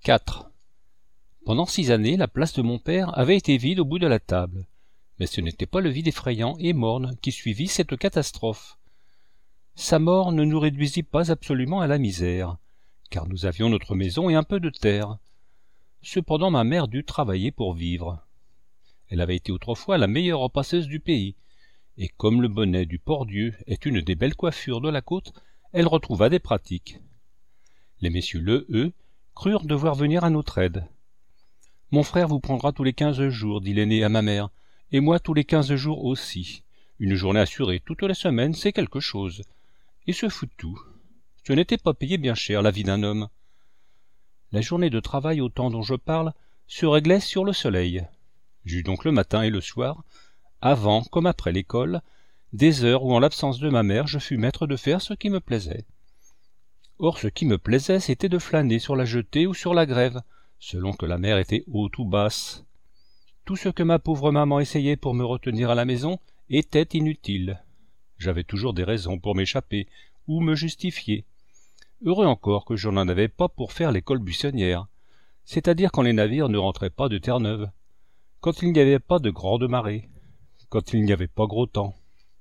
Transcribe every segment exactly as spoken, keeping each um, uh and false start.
quatre. Pendant six années, la place de mon père avait été vide au bout de la table. Mais ce n'était pas le vide effrayant et morne qui suivit cette catastrophe. Sa mort ne nous réduisit pas absolument à la misère, car nous avions notre maison et un peu de terre. Cependant ma mère dut travailler pour vivre. Elle avait été autrefois la meilleure repasseuse du pays, et comme le bonnet du Port-Dieu est une des belles coiffures de la côte, elle retrouva des pratiques. Les messieurs Le eux crurent devoir venir à notre aide. « Mon frère vous prendra tous les quinze jours, dit l'aîné à ma mère, et moi tous les quinze jours aussi. Une journée assurée toutes les semaines, c'est quelque chose. » Et ce fut tout. Ce n'était pas payé bien cher, la vie d'un homme. La journée de travail au temps dont je parle se réglait sur le soleil. J'eus donc le matin et le soir, avant comme après l'école, des heures où en l'absence de ma mère je fus maître de faire ce qui me plaisait. Or ce qui me plaisait, c'était de flâner sur la jetée ou sur la grève, selon que la mer était haute ou basse. Tout ce que ma pauvre maman essayait pour me retenir à la maison était inutile. J'avais toujours des raisons pour m'échapper ou me justifier. Heureux encore que je n'en avais pas pour faire l'école buissonnière, c'est-à-dire quand les navires ne rentraient pas de Terre-Neuve, quand il n'y avait pas de grande marée, quand il n'y avait pas gros temps.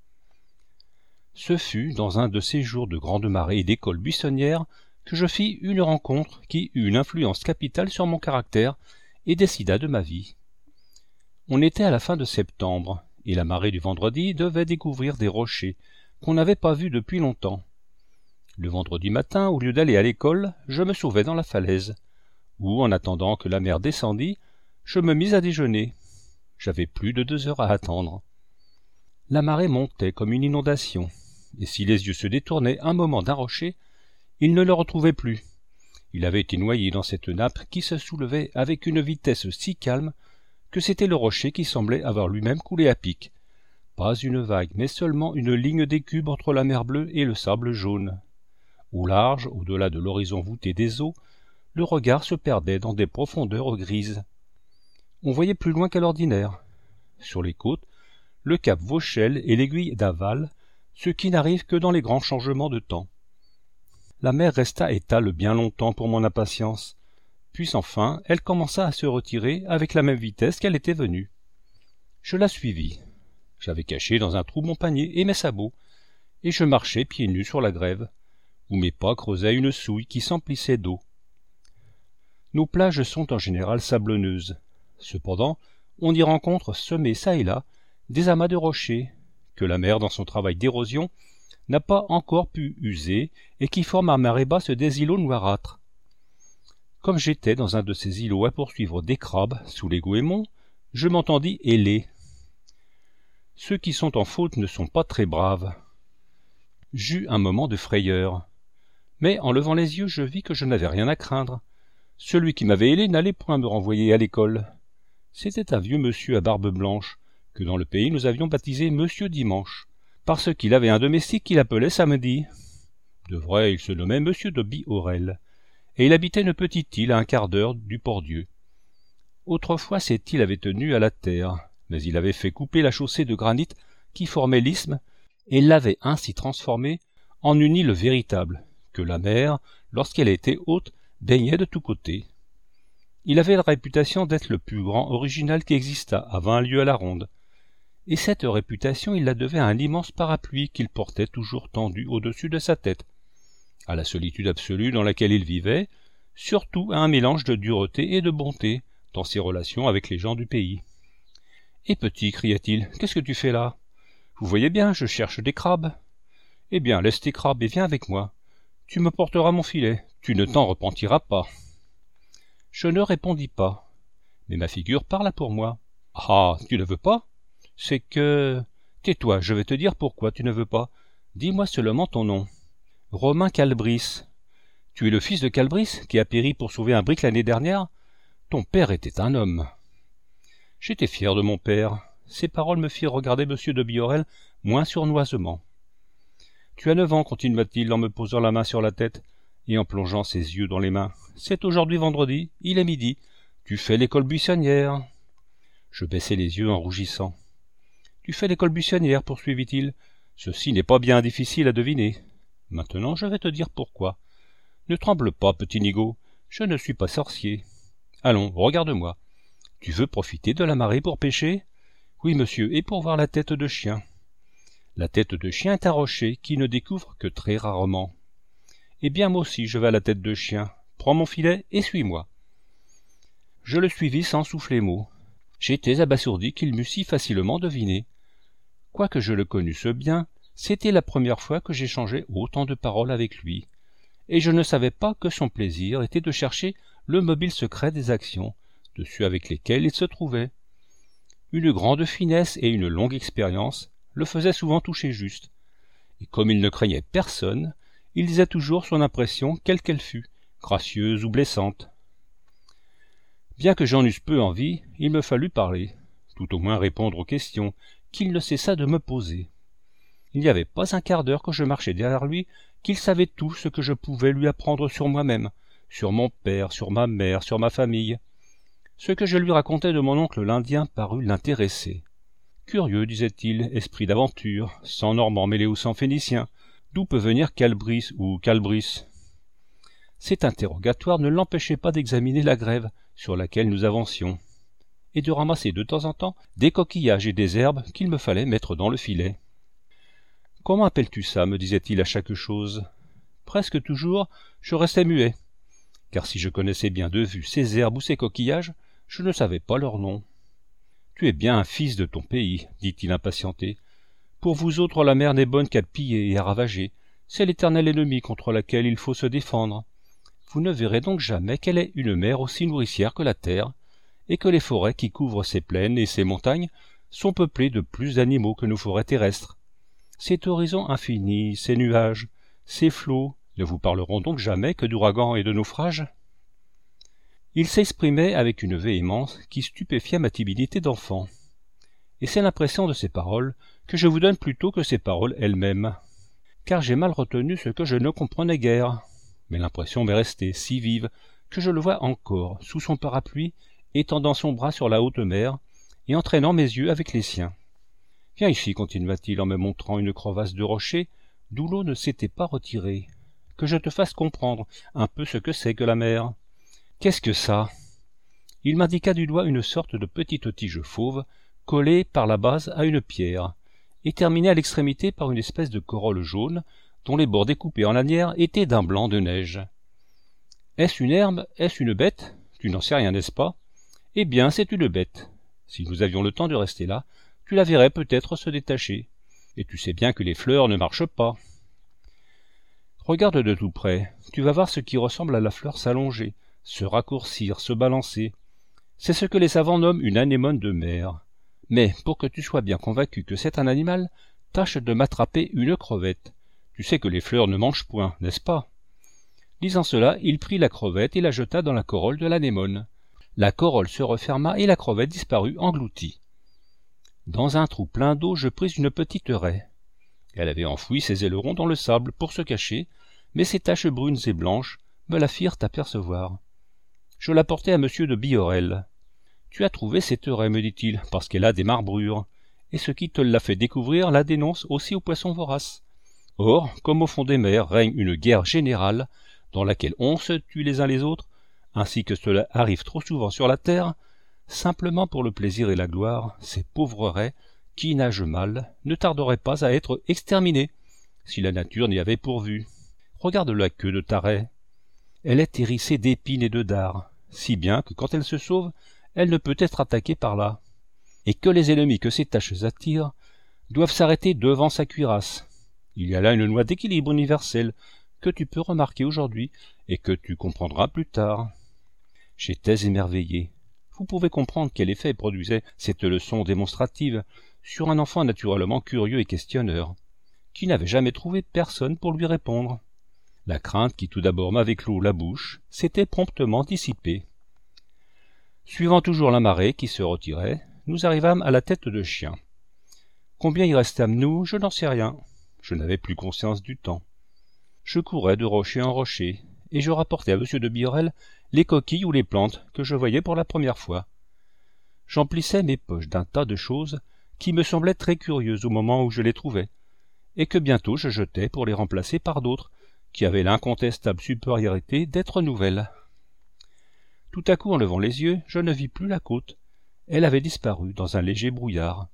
Ce fut dans un de ces jours de grande marée et d'école buissonnière que je fis une rencontre qui eut une influence capitale sur mon caractère et décida de ma vie. On était à la fin de septembre, et la marée du vendredi devait découvrir des rochers qu'on n'avait pas vus depuis longtemps. Le vendredi matin, au lieu d'aller à l'école, je me sauvai dans la falaise, où, en attendant que la mer descendît, je me mis à déjeuner. J'avais plus de deux heures à attendre. La marée montait comme une inondation, et si les yeux se détournaient un moment d'un rocher, ils ne le retrouvaient plus. Il avait été noyé dans cette nappe qui se soulevait avec une vitesse si calme que c'était le rocher qui semblait avoir lui-même coulé à pic. Pas une vague, mais seulement une ligne d'écume entre la mer bleue et le sable jaune. Au large, au-delà de l'horizon voûté des eaux, le regard se perdait dans des profondeurs grises. On voyait plus loin qu'à l'ordinaire. Sur les côtes, le cap Vauchelles et l'aiguille d'Aval, ce qui n'arrive que dans les grands changements de temps. La mer resta étale bien longtemps pour mon impatience, puis enfin elle commença à se retirer avec la même vitesse qu'elle était venue. Je la suivis. J'avais caché dans un trou mon panier et mes sabots, et je marchais pieds nus sur la grève, où mes pas creusaient une souille qui s'emplissait d'eau. Nos plages sont en général sablonneuses. Cependant, on y rencontre semés çà et là des amas de rochers, que la mer, dans son travail d'érosion, n'a pas encore pu user et qui forment à marée basse des îlots noirâtres. Comme j'étais dans un de ces îlots à poursuivre des crabes sous les goémons, je m'entendis héler. Ceux qui sont en faute ne sont pas très braves. J'eus un moment de frayeur. Mais en levant les yeux, je vis que je n'avais rien à craindre. Celui qui m'avait hélé n'allait point me renvoyer à l'école. C'était un vieux monsieur à barbe blanche, que dans le pays nous avions baptisé Monsieur Dimanche, parce qu'il avait un domestique qu'il appelait Samedi. De vrai, il se nommait Monsieur de Biorel, et il habitait une petite île à un quart d'heure du Port-Dieu. Autrefois, cette île avait tenu à la terre, mais il avait fait couper la chaussée de granit qui formait l'isthme, et l'avait ainsi transformée en une île véritable, que la mer, lorsqu'elle était haute, baignait de tous côtés. Il avait la réputation d'être le plus grand original qui existât à vingt lieues à la ronde, et cette réputation il la devait à un immense parapluie qu'il portait toujours tendu au-dessus de sa tête, à la solitude absolue dans laquelle il vivait, surtout à un mélange de dureté et de bonté dans ses relations avec les gens du pays. « Eh petit, cria-t-il, qu'est-ce que tu fais là? Vous voyez bien, je cherche des crabes. Eh bien, laisse tes crabes et viens avec moi. Tu me porteras mon filet, tu ne t'en repentiras pas. » Je ne répondis pas, mais ma figure parla pour moi. « Ah, tu ne veux pas? C'est que... Tais-toi, je vais te dire pourquoi tu ne veux pas. Dis-moi seulement ton nom. »« Romain Calbris. Tu es le fils de Calbris, qui a péri pour sauver un brick l'année dernière? Ton père était un homme. » J'étais fier de mon père. Ces paroles me firent regarder Monsieur de Biorel moins sournoisement. « Tu as neuf ans, continua-t-il en me posant la main sur la tête et en plongeant ses yeux dans les mains. C'est aujourd'hui vendredi, il est midi. Tu fais l'école buissonnière. » Je baissai les yeux en rougissant. « Tu fais l'école buissonnière, poursuivit-il. Ceci n'est pas bien difficile à deviner. Maintenant, je vais te dire pourquoi. Ne tremble pas, petit nigaud. Je ne suis pas sorcier. Allons, regarde-moi. Tu veux profiter de la marée pour pêcher? Oui, monsieur, et pour voir la tête de chien. La tête de chien est un rocher qui ne découvre que très rarement. Eh bien, moi aussi, je vais à la tête de chien. Prends mon filet et suis-moi. Je le suivis sans souffler mot. J'étais abasourdi qu'il m'eût si facilement deviné. Quoique je le connusse bien, c'était la première fois que j'échangeais autant de paroles avec lui, et je ne savais pas que son plaisir était de chercher le mobile secret des actions, de ceux avec lesquels il se trouvait. Une grande finesse et une longue expérience le faisaient souvent toucher juste, et comme il ne craignait personne, il disait toujours son impression quelle qu'elle fût, gracieuse ou blessante. Bien que j'en eusse peu envie, il me fallut parler, tout au moins répondre aux questions qu'il ne cessa de me poser. Il n'y avait pas un quart d'heure que je marchais derrière lui qu'il savait tout ce que je pouvais lui apprendre sur moi-même, sur mon père, sur ma mère, sur ma famille. Ce que je lui racontais de mon oncle l'Indien parut l'intéresser. Curieux, disait-il, esprit d'aventure, sans normand mêlé ou sans phénicien, d'où peut venir Calbris ou Calbris? Cet interrogatoire ne l'empêchait pas d'examiner la grève sur laquelle nous avancions, et de ramasser de temps en temps des coquillages et des herbes qu'il me fallait mettre dans le filet. « Comment appelles-tu ça » me disait-il à chaque chose. Presque toujours, je restais muet, car si je connaissais bien de vue ces herbes ou ces coquillages, je ne savais pas leur nom. « Tu es bien un fils de ton pays, dit-il impatienté. Pour vous autres, la mer n'est bonne qu'à piller et à ravager. C'est l'éternel ennemi contre laquelle il faut se défendre. Vous ne verrez donc jamais qu'elle est une mer aussi nourricière que la terre, et que les forêts qui couvrent ces plaines et ces montagnes sont peuplées de plus d'animaux que nos forêts terrestres. Cet horizon infini, ces nuages, ces flots, ne vous parleront donc jamais que d'ouragans et de naufrages? » Il s'exprimait avec une véhémence qui stupéfiait ma timidité d'enfant. Et c'est l'impression de ces paroles que je vous donne plutôt que ces paroles elles-mêmes, car j'ai mal retenu ce que je ne comprenais guère. Mais l'impression m'est restée si vive que je le vois encore, sous son parapluie, étendant son bras sur la haute mer et entraînant mes yeux avec les siens. « Viens ici, continua-t-il en me montrant une crevasse de rocher d'où l'eau ne s'était pas retirée, que je te fasse comprendre un peu ce que c'est que la mer. »« Qu'est-ce que ça ?» Il m'indiqua du doigt une sorte de petite tige fauve, collée par la base à une pierre, et terminée à l'extrémité par une espèce de corolle jaune, dont les bords découpés en lanières étaient d'un blanc de neige. « Est-ce une herbe? Est-ce une bête? Tu n'en sais rien, n'est-ce pas? Eh bien, c'est une bête. Si nous avions le temps de rester là, tu la verrais peut-être se détacher. Et tu sais bien que les fleurs ne marchent pas. Regarde de tout près, tu vas voir ce qui ressemble à la fleur s'allonger, se raccourcir, se balancer. C'est ce que les savants nomment une anémone de mer. Mais, pour que tu sois bien convaincu que c'est un animal, tâche de m'attraper une crevette. Tu sais que les fleurs ne mangent point, n'est-ce pas? » Disant cela, il prit la crevette et la jeta dans la corolle de l'anémone. La corolle se referma et la crevette disparut engloutie. Dans un trou plein d'eau, je pris une petite raie. Elle avait enfoui ses ailerons dans le sable pour se cacher, mais ses taches brunes et blanches me la firent apercevoir. Je la portai à monsieur de Biorel. « Tu as trouvé cette raie, me dit-il, parce qu'elle a des marbrures, et ce qui te l'a fait découvrir la dénonce aussi aux poissons voraces. Or, comme au fond des mers règne une guerre générale, dans laquelle on se tue les uns les autres, ainsi que cela arrive trop souvent sur la terre, simplement pour le plaisir et la gloire, ces pauvres raies, qui nagent mal, ne tarderaient pas à être exterminées, si la nature n'y avait pourvu. Regarde la queue de ta raie. Elle est hérissée d'épines et de dards, si bien que quand elle se sauve, elle ne peut être attaquée par là, et que les ennemis que ces taches attirent doivent s'arrêter devant sa cuirasse. Il y a là une loi d'équilibre universel que tu peux remarquer aujourd'hui et que tu comprendras plus tard. » J'étais émerveillé. Vous pouvez comprendre quel effet produisait cette leçon démonstrative sur un enfant naturellement curieux et questionneur, qui n'avait jamais trouvé personne pour lui répondre. La crainte qui tout d'abord m'avait clos la bouche s'était promptement dissipée. Suivant toujours la marée qui se retirait, nous arrivâmes à la tête de chien. Combien y restâmes-nous, je n'en sais rien. Je n'avais plus conscience du temps. Je courais de rocher en rocher, et je rapportais à monsieur de Biorel les coquilles ou les plantes que je voyais pour la première fois. J'emplissais mes poches d'un tas de choses qui me semblaient très curieuses au moment où je les trouvais, et que bientôt je jetais pour les remplacer par d'autres qui avaient l'incontestable supériorité d'être nouvelles. Tout à coup, en levant les yeux, je ne vis plus la côte. Elle avait disparu dans un léger brouillard.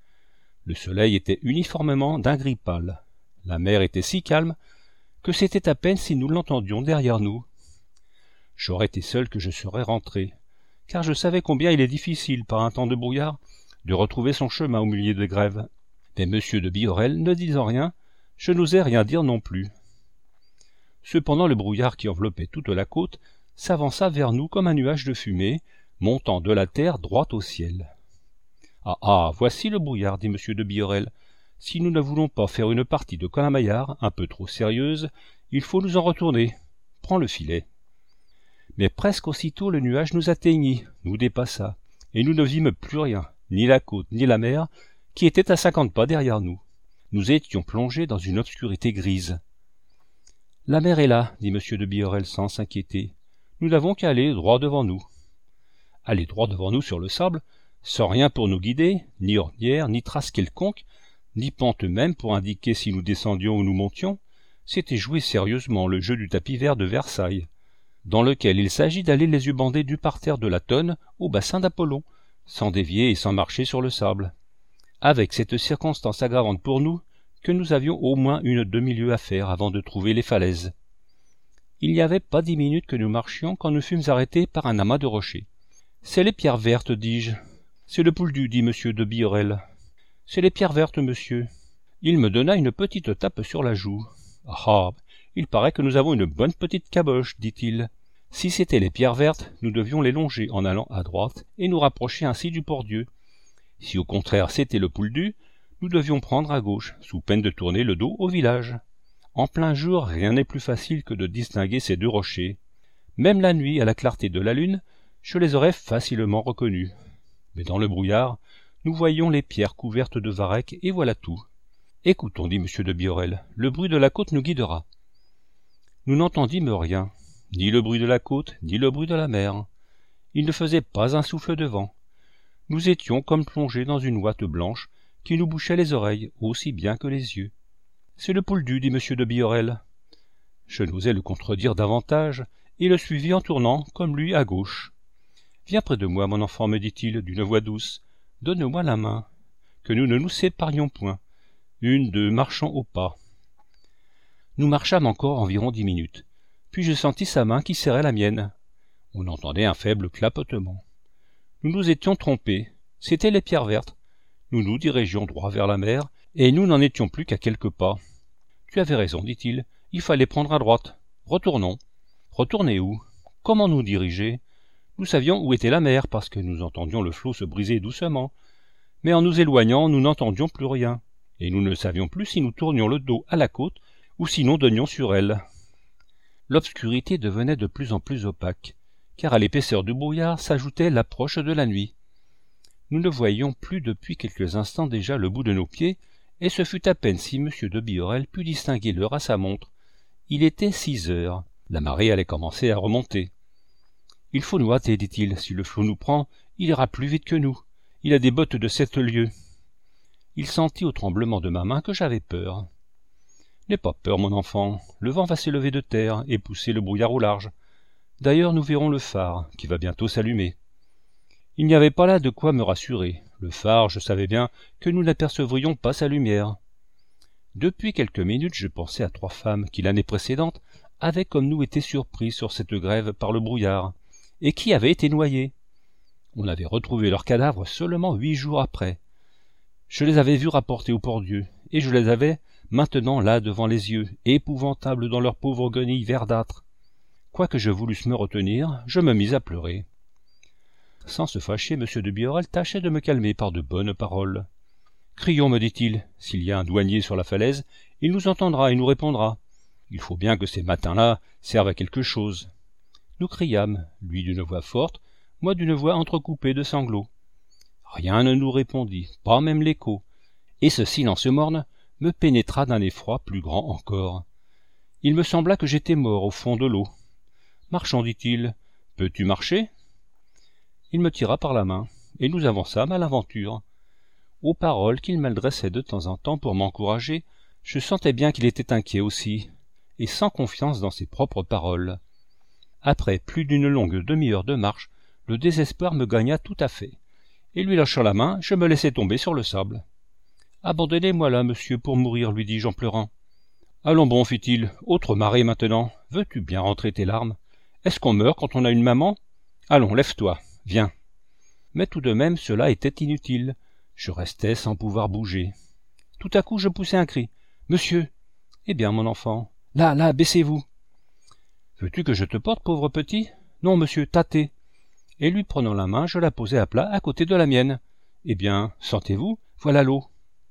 Le soleil était uniformément d'un gris pâle. La mer était si calme que c'était à peine si nous l'entendions derrière nous. J'aurais été seul que je serais rentré, car je savais combien il est difficile, par un temps de brouillard, de retrouver son chemin au milieu des grèves. Mais M. de Biorel ne disant rien, je n'osais rien dire non plus. Cependant le brouillard qui enveloppait toute la côte s'avança vers nous comme un nuage de fumée, montant de la terre droit au ciel. « Ah ah, voici le brouillard, dit M. de Biorel. Si nous ne voulons pas faire une partie de colin-maillard un peu trop sérieuse, il faut nous en retourner. Prends le filet. » Mais presque aussitôt le nuage nous atteignit, nous dépassa, et nous ne vîmes plus rien, ni la côte, ni la mer, qui était à cinquante pas derrière nous. Nous étions plongés dans une obscurité grise. « La mer est là, dit M. de Biorel sans s'inquiéter. Nous n'avons qu'à aller droit devant nous. » Aller droit devant nous sur le sable, sans rien pour nous guider, ni ornière, ni trace quelconque, ni pente même pour indiquer si nous descendions ou nous montions, c'était jouer sérieusement le jeu du tapis vert de Versailles, dans lequel il s'agit d'aller les yeux bandés du parterre de la Tonne au bassin d'Apollon, sans dévier et sans marcher sur le sable, avec cette circonstance aggravante pour nous que nous avions au moins une demi-lieue à faire avant de trouver les falaises. Il n'y avait pas dix minutes que nous marchions quand nous fûmes arrêtés par un amas de rochers. « C'est les pierres vertes, dis-je. »« C'est le Pouldu, dit M. de Biorel. »« C'est les pierres vertes, monsieur. » Il me donna une petite tape sur la joue. « Ah, il paraît que nous avons une bonne petite caboche, dit-il. Si c'étaient les pierres vertes, nous devions les longer en allant à droite et nous rapprocher ainsi du Port-Dieu. Si au contraire c'était le Pouldu, nous devions prendre à gauche, sous peine de tourner le dos au village. En plein jour, rien n'est plus facile que de distinguer ces deux rochers. Même la nuit, à la clarté de la lune, je les aurais facilement reconnus. Mais dans le brouillard, nous voyions les pierres couvertes de varech, et voilà tout. Écoutons, dit M. de Biorel, le bruit de la côte nous guidera. Nous n'entendîmes rien, ni le bruit de la côte, ni le bruit de la mer. Il ne faisait pas un souffle de vent. Nous étions comme plongés dans une ouate blanche qui nous bouchait les oreilles aussi bien que les yeux. C'est le Pouldu, dit M. de Biorel. Je n'osais le contredire davantage, et le suivis en tournant, comme lui, à gauche. Viens près de moi, mon enfant, me dit-il d'une voix douce. Donne-moi la main, que nous ne nous séparions point. Une, deux, marchons au pas. Nous marchâmes encore environ dix minutes, puis je sentis sa main qui serrait la mienne. On entendait un faible clapotement. Nous nous étions trompés, c'étaient les pierres vertes. Nous nous dirigions droit vers la mer, et nous n'en étions plus qu'à quelques pas. Tu avais raison, dit-il, il fallait prendre à droite. Retournons. Retourner où? Comment nous diriger? Nous savions où était la mer, parce que nous entendions le flot se briser doucement. Mais en nous éloignant, nous n'entendions plus rien, et nous ne savions plus si nous tournions le dos à la côte, ou si nous donnions sur elle. L'obscurité devenait de plus en plus opaque, car à l'épaisseur du brouillard s'ajoutait l'approche de la nuit. Nous ne voyions plus depuis quelques instants déjà le bout de nos pieds, et ce fut à peine si M. de Biorel put distinguer l'heure à sa montre. Il était six heures. La marée allait commencer à remonter. « Il faut nous hâter, dit-il. Si le flot nous prend, il ira plus vite que nous. Il a des bottes de sept lieues. » Il sentit au tremblement de ma main que j'avais peur. « N'aie pas peur, mon enfant. Le vent va s'élever de terre et pousser le brouillard au large. D'ailleurs, nous verrons le phare, qui va bientôt s'allumer. » Il n'y avait pas là de quoi me rassurer. Le phare, je savais bien que nous n'apercevrions pas sa lumière. Depuis quelques minutes, je pensais à trois femmes qui, l'année précédente, avaient comme nous été surpris sur cette grève par le brouillard, et qui avaient été noyées. On avait retrouvé leurs cadavres seulement huit jours après. Je les avais vus rapportés au Port-Dieu, et je les avais maintenant là devant les yeux, épouvantables dans leurs pauvres guenilles verdâtres. Quoique je voulusse me retenir, je me mis à pleurer. Sans se fâcher, M. de Biorel tâchait de me calmer par de bonnes paroles. « Crions, me dit-il, s'il y a un douanier sur la falaise, il nous entendra et nous répondra. Il faut bien que ces matins-là servent à quelque chose. » Nous criâmes, lui d'une voix forte, moi d'une voix entrecoupée de sanglots. Rien ne nous répondit, pas même l'écho, et ce silence morne me pénétra d'un effroi plus grand encore. Il me sembla que j'étais mort au fond de l'eau. « Marchons, dit-il. Peux-tu marcher ?» Il me tira par la main, et nous avançâmes à l'aventure. Aux paroles qu'il m'adressait de temps en temps pour m'encourager, je sentais bien qu'il était inquiet aussi, et sans confiance dans ses propres paroles. Après plus d'une longue demi-heure de marche, le désespoir me gagna tout à fait, et lui lâchant la main, je me laissai tomber sur le sable. « Abandonnez-moi là, monsieur, pour mourir, lui dis-je en pleurant. »« Allons bon, fit-il, autre marée maintenant. Veux-tu bien rentrer tes larmes? Est-ce qu'on meurt quand on a une maman? Allons, lève-toi, viens. » Mais tout de même, cela était inutile. Je restais sans pouvoir bouger. Tout à coup, je poussai un cri. « Monsieur !»« Eh bien, mon enfant. Là, là, baissez-vous. »« Veux-tu que je te porte, pauvre petit? »« Non, monsieur, tâtez. » Et lui prenant la main, je la posai à plat à côté de la mienne. « Eh bien, sentez-vous, voilà l'eau. »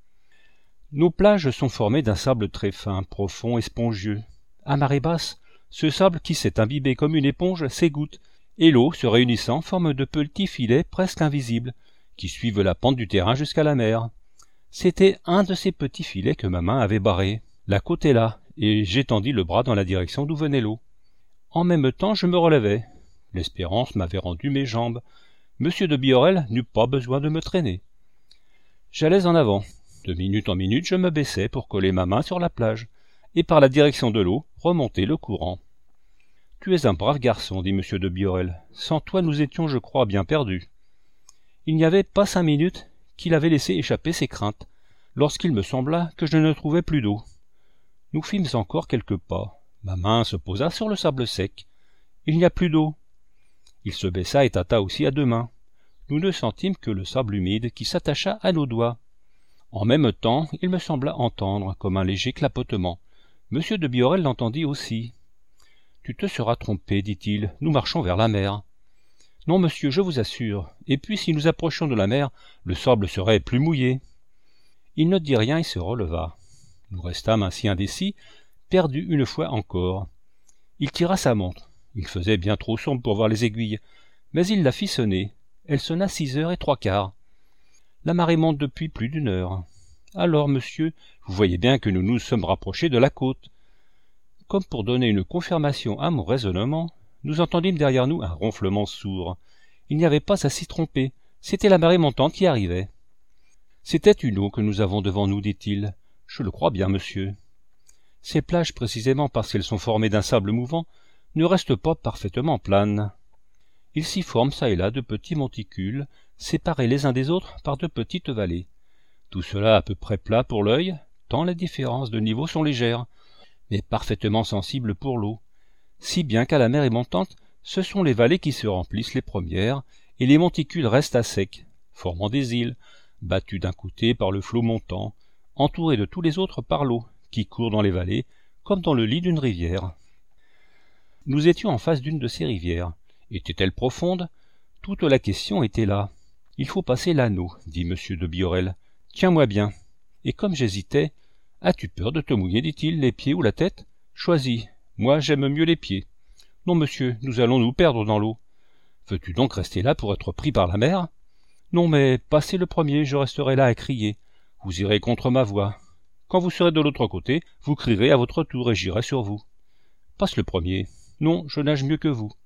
Nos plages sont formées d'un sable très fin, profond et spongieux. À marée basse, ce sable qui s'est imbibé comme une éponge s'égoutte, et l'eau, se réunissant, forme de petits filets presque invisibles, qui suivent la pente du terrain jusqu'à la mer. C'était un de ces petits filets que ma main avait barré. La côte est là, et j'étendis le bras dans la direction d'où venait l'eau. En même temps, je me relevai. L'espérance m'avait rendu mes jambes. Monsieur de Biorel n'eut pas besoin de me traîner. J'allais en avant. De minute en minute, je me baissais pour coller ma main sur la plage, et par la direction de l'eau, remonter le courant. « Tu es un brave garçon, dit monsieur de Biorel. Sans toi, nous étions, je crois, bien perdus. » Il n'y avait pas cinq minutes qu'il avait laissé échapper ses craintes, lorsqu'il me sembla que je ne trouvais plus d'eau. Nous fîmes encore quelques pas. Ma main se posa sur le sable sec. Il n'y a plus d'eau. Il se baissa et tâta aussi à deux mains. Nous ne sentîmes que le sable humide qui s'attacha à nos doigts. En même temps, il me sembla entendre comme un léger clapotement. Monsieur de Biorel l'entendit aussi. « Tu te seras trompé, dit-il, nous marchons vers la mer. »« Non, monsieur, je vous assure, et puis si nous approchions de la mer, le sable serait plus mouillé. » Il ne dit rien et se releva. Nous restâmes ainsi indécis, perdus une fois encore. Il tira sa montre. Il faisait bien trop sombre pour voir les aiguilles, mais il la fit sonner. Elle sonna six heures et trois quarts. La marée monte depuis plus d'une heure. Alors, monsieur, vous voyez bien que nous nous sommes rapprochés de la côte. Comme pour donner une confirmation à mon raisonnement, nous entendîmes derrière nous un ronflement sourd. Il n'y avait pas à s'y tromper, c'était la marée montante qui arrivait. C'est une eau que nous avons devant nous, dit-il. Je le crois bien, monsieur. Ces plages, précisément parce qu'elles sont formées d'un sable mouvant, ne restent pas parfaitement planes. Il s'y forme çà et là de petits monticules, séparés les uns des autres par de petites vallées. Tout cela à peu près plat pour l'œil, tant les différences de niveau sont légères, mais parfaitement sensibles pour l'eau, si bien qu'à la mer montante, ce sont les vallées qui se remplissent les premières, et les monticules restent à sec, formant des îles, battus d'un côté par le flot montant, entourés de tous les autres par l'eau, qui court dans les vallées, comme dans le lit d'une rivière. Nous étions en face d'une de ces rivières. Était-elle profonde? Toute la question était là. « Il faut passer l'anneau, dit monsieur de Biorel. Tiens-moi bien. » Et comme j'hésitais, « As-tu peur de te mouiller, dit-il, les pieds ou la tête? Choisis. Moi, j'aime mieux les pieds. »« Non, monsieur, nous allons nous perdre dans l'eau. »« Veux-tu donc rester là pour être pris par la mer? »« Non, mais passez le premier, je resterai là à crier. Vous irez contre ma voix. Quand vous serez de l'autre côté, vous crierez à votre tour et j'irai sur vous. Passe le premier. Non, je nage mieux que vous.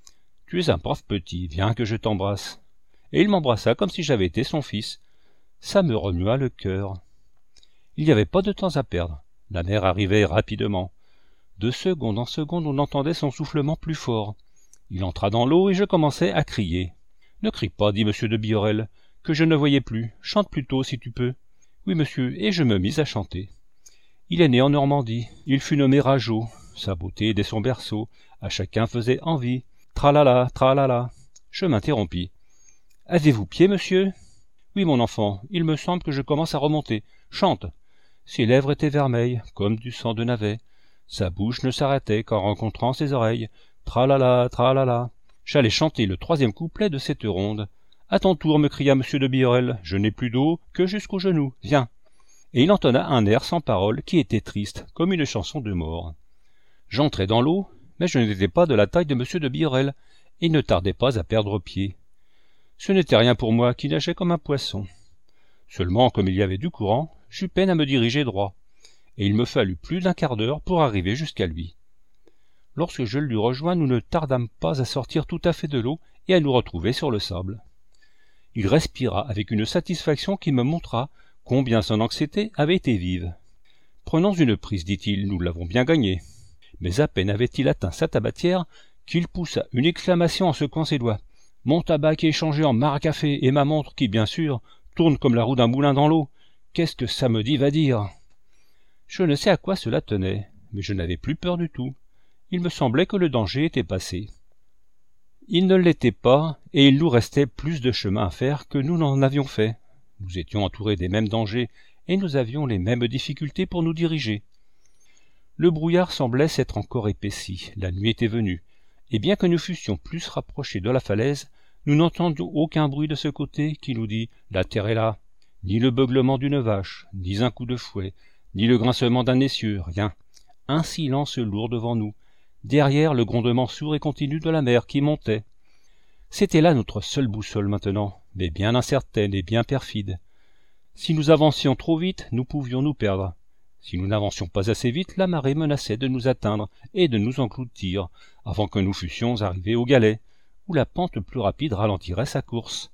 Tu es un brave petit, viens que je t'embrasse. » Et il m'embrassa comme si j'avais été son fils. Ça me remua le cœur. Il n'y avait pas de temps à perdre. La mer arrivait rapidement. De seconde en seconde, on entendait son soufflement plus fort. Il entra dans l'eau et je commençai à crier. « Ne crie pas, dit monsieur de Biorel, que je ne voyais plus. Chante plutôt, si tu peux. »« Oui, monsieur, et je me mis à chanter. » Il est né en Normandie. Il fut nommé Rageot. Sa beauté, dès son berceau, à chacun faisait envie. Tralala, tralala. Je m'interrompis. « Avez-vous pied, monsieur ?»« Oui, mon enfant, il me semble que je commence à remonter. Chante !» Ses lèvres étaient vermeilles, comme du sang de navet. Sa bouche ne s'arrêtait qu'en rencontrant ses oreilles. Tralala, tralala. J'allais chanter le troisième couplet de cette ronde. « À ton tour, me cria monsieur de Biorel, je n'ai plus d'eau que jusqu'aux genoux. Viens !» Et il entonna un air sans parole qui était triste, comme une chanson de mort. J'entrai dans l'eau, mais je n'étais pas de la taille de monsieur de Biorel, et ne tardais pas à perdre pied. Ce n'était rien pour moi qui nageais comme un poisson. Seulement, comme il y avait du courant, j'eus peine à me diriger droit, et il me fallut plus d'un quart d'heure pour arriver jusqu'à lui. Lorsque je l'eus rejoint, nous ne tardâmes pas à sortir tout à fait de l'eau et à nous retrouver sur le sable. Il respira avec une satisfaction qui me montra combien son anxiété avait été vive. « Prenons une prise, dit-il, nous l'avons bien gagné. » Mais à peine avait-il atteint sa tabatière qu'il poussa une exclamation en secouant ses doigts. Mon tabac qui est changé en marc à café, et ma montre qui, bien sûr, tourne comme la roue d'un moulin dans l'eau. Qu'est-ce que ça me dit va dire? Je ne sais à quoi cela tenait, mais je n'avais plus peur du tout. Il me semblait que le danger était passé. Il ne l'était pas, et il nous restait plus de chemin à faire que nous n'en avions fait. Nous étions entourés des mêmes dangers, et nous avions les mêmes difficultés pour nous diriger. Le brouillard semblait s'être encore épaissi, la nuit était venue, et bien que nous fussions plus rapprochés de la falaise, nous n'entendions aucun bruit de ce côté qui nous dit « la terre est là », ni le beuglement d'une vache, ni un coup de fouet, ni le grincement d'un essieu, rien. Un silence lourd devant nous, derrière le grondement sourd et continu de la mer qui montait. C'était là notre seule boussole maintenant, mais bien incertaine et bien perfide. Si nous avancions trop vite, nous pouvions nous perdre. Si nous n'avancions pas assez vite, la marée menaçait de nous atteindre et de nous engloutir, avant que nous fussions arrivés au galet, où la pente plus rapide ralentirait sa course.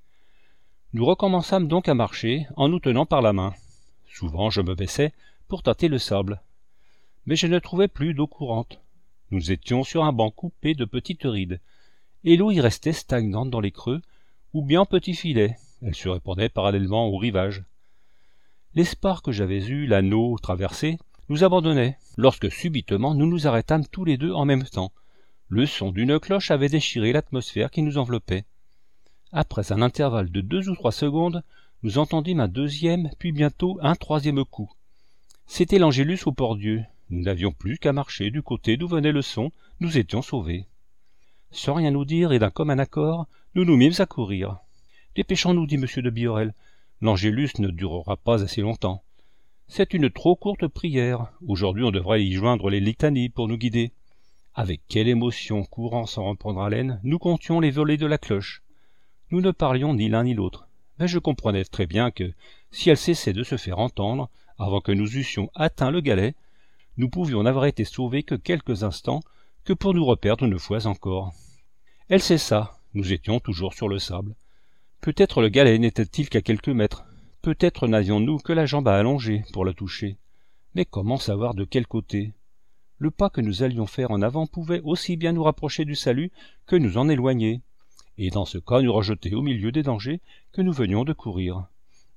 Nous recommençâmes donc à marcher, en nous tenant par la main. Souvent je me baissais pour tâter le sable. Mais je ne trouvais plus d'eau courante. Nous étions sur un banc coupé de petites rides, et l'eau y restait stagnante dans les creux, ou bien en petits filets, elle se répandait parallèlement au rivage. L'espoir que j'avais eu, l'anneau traversé, nous abandonnait, lorsque subitement nous nous arrêtâmes tous les deux en même temps. Le son d'une cloche avait déchiré l'atmosphère qui nous enveloppait. Après un intervalle de deux ou trois secondes, nous entendîmes un deuxième, puis bientôt un troisième coup. C'était l'Angélus au Port-Dieu. Nous n'avions plus qu'à marcher du côté d'où venait le son, nous étions sauvés. Sans rien nous dire et d'un commun accord, nous nous mîmes à courir. « Dépêchons-nous, dit M. de Biorel. L'Angélus ne durera pas assez longtemps. C'est une trop courte prière. Aujourd'hui on devrait y joindre les litanies pour nous guider. » Avec quelle émotion, courant sans reprendre haleine, nous comptions les volées de la cloche. Nous ne parlions ni l'un ni l'autre, mais je comprenais très bien que, si elle cessait de se faire entendre, avant que nous eussions atteint le galet, nous pouvions n'avoir été sauvés que quelques instants, que pour nous reperdre une fois encore. Elle cessa, nous étions toujours sur le sable. Peut-être le galet n'était-il qu'à quelques mètres, peut-être n'avions-nous que la jambe à allonger pour la toucher. Mais comment savoir de quel côté? Le pas que nous allions faire en avant pouvait aussi bien nous rapprocher du salut que nous en éloigner, et dans ce cas nous rejeter au milieu des dangers que nous venions de courir.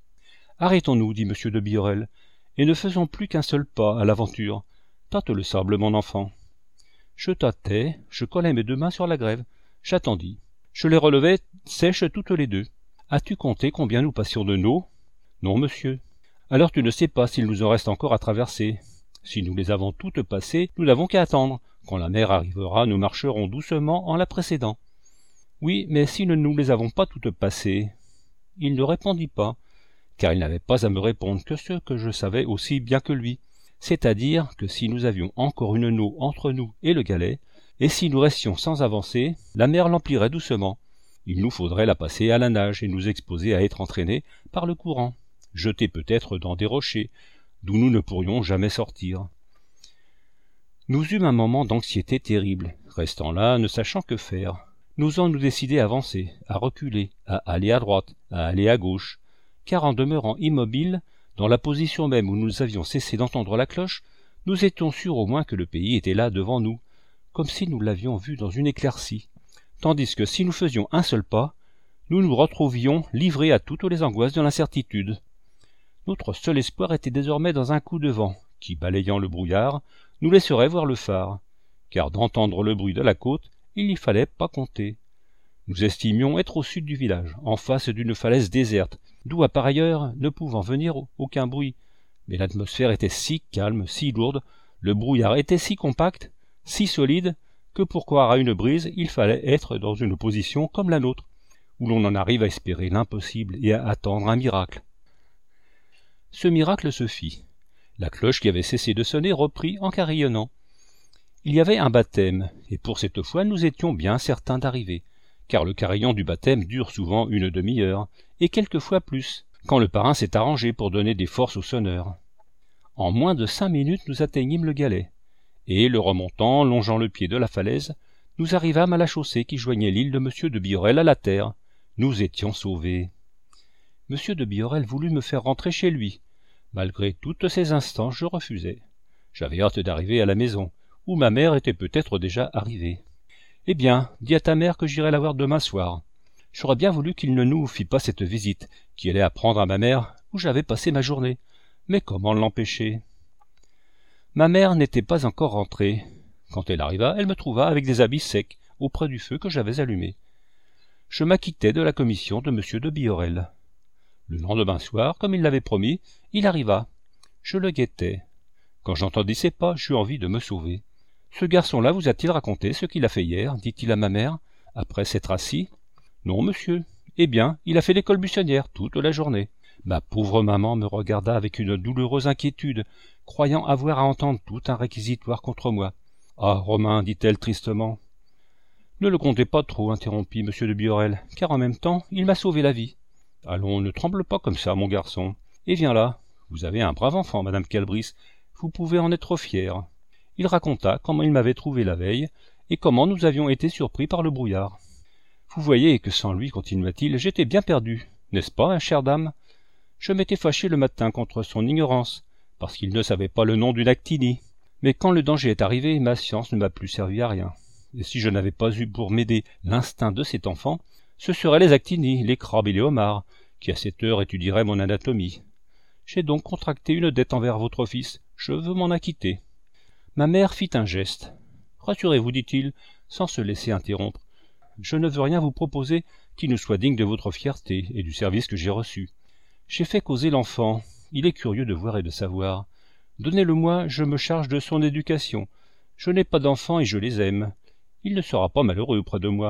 « Arrêtons-nous, dit M. de Biorel, et ne faisons plus qu'un seul pas à l'aventure. Tâte le sable, mon enfant. » Je tâtai, je collai mes deux mains sur la grève, j'attendis. Je les relevai sèches toutes les deux. « As-tu compté combien nous passions de n'eau ?»« Non, monsieur. »« Alors tu ne sais pas s'il nous en reste encore à traverser. Si nous les avons toutes passées, nous n'avons qu'à attendre. Quand la mer arrivera, nous marcherons doucement en la précédant. »« Oui, mais si nous ne les avons pas toutes passées... » Il ne répondit pas, car il n'avait pas à me répondre que ce que je savais aussi bien que lui, c'est-à-dire que si nous avions encore une eau entre nous et le galet, et si nous restions sans avancer, la mer l'emplirait doucement. Il nous faudrait la passer à la nage et nous exposer à être entraînés par le courant, jetés peut-être dans des rochers, d'où nous ne pourrions jamais sortir. Nous eûmes un moment d'anxiété terrible, restant là, ne sachant que faire, n'osant nous décider à avancer, à reculer, à aller à droite, à aller à gauche, car en demeurant immobiles, dans la position même où nous avions cessé d'entendre la cloche, nous étions sûrs au moins que le pays était là devant nous, comme si nous l'avions vu dans une éclaircie, tandis que si nous faisions un seul pas, nous nous retrouvions livrés à toutes les angoisses de l'incertitude. Notre seul espoir était désormais dans un coup de vent, qui, balayant le brouillard, nous laisserait voir le phare, car d'entendre le bruit de la côte, il n'y fallait pas compter. Nous estimions être au sud du village, en face d'une falaise déserte, d'où à par ailleurs ne pouvant venir aucun bruit, mais l'atmosphère était si calme, si lourde, le brouillard était si compact, si solide, que pour croire à une brise, il fallait être dans une position comme la nôtre, où l'on en arrive à espérer l'impossible et à attendre un miracle. Ce miracle se fit. La cloche qui avait cessé de sonner reprit en carillonnant. Il y avait un baptême, et pour cette fois nous étions bien certains d'arriver, car le carillon du baptême dure souvent une demi-heure, et quelquefois plus, quand le parrain s'est arrangé pour donner des forces au sonneur. En moins de cinq minutes nous atteignîmes le galet, et, le remontant, longeant le pied de la falaise, nous arrivâmes à la chaussée qui joignait l'île de M. de Biorel à la terre. Nous étions sauvés. M. de Biorel voulut me faire rentrer chez lui. Malgré toutes ces instances, je refusai. J'avais hâte d'arriver à la maison, où ma mère était peut-être déjà arrivée. Eh bien, dis à ta mère que j'irai la voir demain soir. J'aurais bien voulu qu'il ne nous fît pas cette visite, qui allait apprendre à ma mère où j'avais passé ma journée. Mais comment l'empêcher? Ma mère n'était pas encore rentrée. Quand elle arriva, elle me trouva avec des habits secs, auprès du feu que j'avais allumé. Je m'acquittai de la commission de monsieur de Biorel. Le lendemain soir, comme il l'avait promis, il arriva. Je le guettai. Quand j'entendis ses pas, j'eus envie de me sauver. « Ce garçon-là vous a-t-il raconté ce qu'il a fait hier ?» dit-il à ma mère, après s'être assis. « Non, monsieur. Eh bien, il a fait l'école buissonnière toute la journée. » Ma pauvre maman me regarda avec une douloureuse inquiétude, croyant avoir à entendre tout un réquisitoire contre moi. « Ah, Romain, dit-elle tristement. »« Ne le comptez pas trop, interrompit monsieur de Biorel, car en même temps, il m'a sauvé la vie. Allons, ne tremble pas comme ça, mon garçon. Et viens là. Vous avez un brave enfant, madame Calebrice. Vous pouvez en être fière. » Il raconta comment il m'avait trouvé la veille, et comment nous avions été surpris par le brouillard. « Vous voyez que sans lui, continua-t-il, j'étais bien perdu, n'est-ce pas, hein, chère dame? Je m'étais fâché le matin contre son ignorance, parce qu'il ne savait pas le nom d'une actinie. Mais quand le danger est arrivé, ma science ne m'a plus servi à rien. Et si je n'avais pas eu pour m'aider l'instinct de cet enfant, ce seraient les actinies, les crabes et les homards, qui à cette heure étudieraient mon anatomie. J'ai donc contracté une dette envers votre fils, je veux m'en acquitter. » Ma mère fit un geste. « Rassurez-vous, dit-il, sans se laisser interrompre. Je ne veux rien vous proposer qui ne soit digne de votre fierté et du service que j'ai reçu. J'ai fait causer l'enfant. Il est curieux de voir et de savoir. Donnez-le-moi, je me charge de son éducation. Je n'ai pas d'enfants et je les aime. Il ne sera pas malheureux auprès de moi. »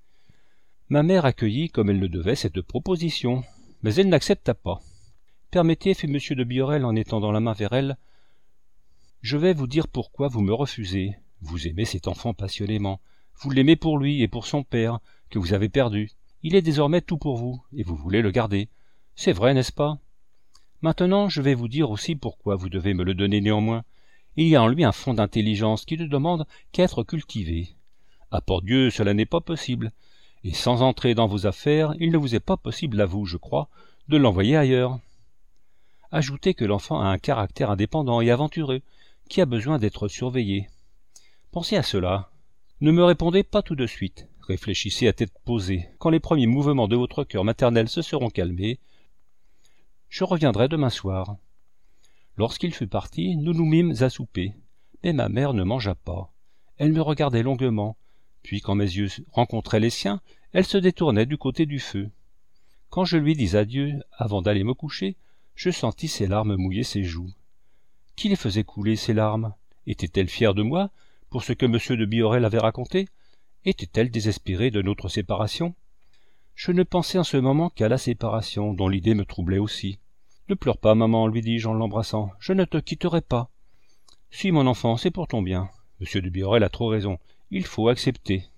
Ma mère accueillit comme elle le devait cette proposition, mais elle n'accepta pas. « Permettez, fit monsieur de Biorel en étendant la main vers elle, je vais vous dire pourquoi vous me refusez. Vous aimez cet enfant passionnément. Vous l'aimez pour lui et pour son père, que vous avez perdu. Il est désormais tout pour vous, et vous voulez le garder. C'est vrai, n'est-ce pas? Maintenant, je vais vous dire aussi pourquoi vous devez me le donner néanmoins. Il y a en lui un fond d'intelligence qui ne demande qu'à être cultivé. À Port-Dieu, cela n'est pas possible. Et sans entrer dans vos affaires, il ne vous est pas possible à vous, je crois, de l'envoyer ailleurs. Ajoutez que l'enfant a un caractère indépendant et aventureux, qui a besoin d'être surveillé. Pensez à cela. Ne me répondez pas tout de suite. Réfléchissez à tête posée. Quand les premiers mouvements de votre cœur maternel se seront calmés, je reviendrai demain soir. Lorsqu'il fut parti, nous nous mîmes à souper. Mais ma mère ne mangea pas. Elle me regardait longuement, puis quand mes yeux rencontraient les siens, elle se détournait du côté du feu. Quand je lui dis adieu, avant d'aller me coucher, je sentis ses larmes mouiller ses joues. Qui les faisait couler, ces larmes? Était-elle fière de moi, pour ce que monsieur de Biorel avait raconté? Était-elle désespérée de notre séparation? Je ne pensais en ce moment qu'à la séparation, dont l'idée me troublait aussi. « Ne pleure pas, maman, lui dis-je en l'embrassant, je ne te quitterai pas. »« Si, mon enfant, c'est pour ton bien. Monsieur de Biorel a trop raison, il faut accepter.